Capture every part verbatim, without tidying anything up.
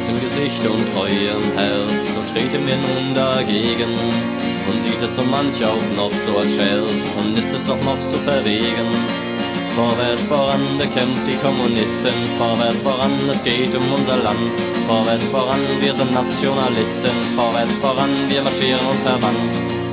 Stolz im Gesicht und Treue im Herz, so treten wir nun dagegen. Und sieht es so manch auch noch so als Scherz, und ist es doch noch so verwegen. Vorwärts voran bekämpft die Kommunisten, vorwärts voran, es geht um unser Land. Vorwärts voran, wir sind Nationalisten, vorwärts voran, wir marschieren und verwandt.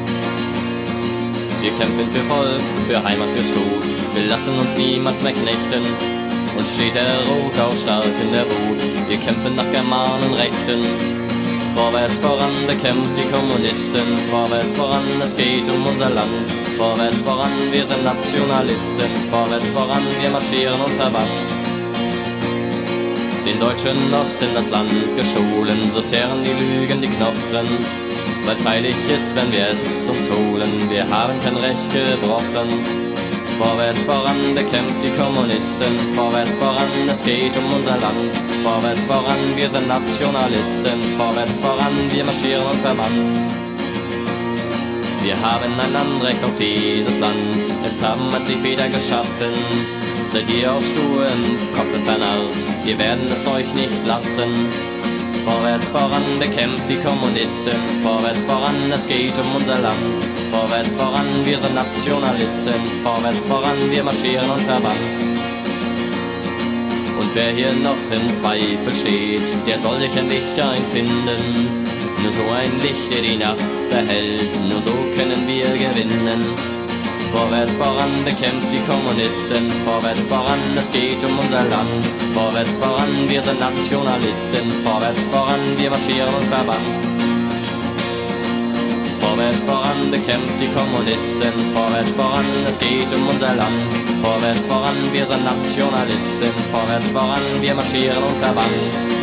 Wir kämpfen für Volk, für Heimat, fürs Gut, wir lassen uns niemals mehr knechten. Uns steht der Rot auch stark in der Wut, wir kämpfen nach Germanenrechten. Vorwärts voran bekämpft die Kommunisten, vorwärts voran, es geht um unser Land. Vorwärts voran, wir sind Nationalisten, vorwärts voran, wir marschieren und verwandt. Den Deutschen Ost in das Land gestohlen, so zehren die Lügen die Knochen. Weil's heilig ist, wenn wir es uns holen, wir haben kein Recht gebrochen. Vorwärts voran bekämpft die Kommunisten, vorwärts voran, es geht um unser Land. Vorwärts voran, wir sind Nationalisten, vorwärts voran, wir marschieren und verwandt. Wir haben ein Anrecht auf dieses Land, es haben als sie Feder geschaffen. Seid ihr auf stur im Kopf vernarrt, wir werden es euch nicht lassen. Vorwärts voran bekämpft die Kommunisten, vorwärts voran, es geht um unser Land. Vorwärts voran, wir sind Nationalisten, vorwärts voran, wir marschieren und verwandt. Und wer hier noch im Zweifel steht, der soll sich ein Licht einfinden. Nur so ein Licht, der die Nacht erhält, nur so können wir gewinnen. Vorwärts voran bekämpft die Kommunisten, vorwärts voran, es geht um unser Land. Vorwärts voran, wir sind Nationalisten, vorwärts voran, wir marschieren und verwandt. Vorwärts voran bekämpft die Kommunisten, vorwärts voran, es geht um unser Land. Vorwärts voran, wir sind Nationalisten, vorwärts voran, wir marschieren und verwandt.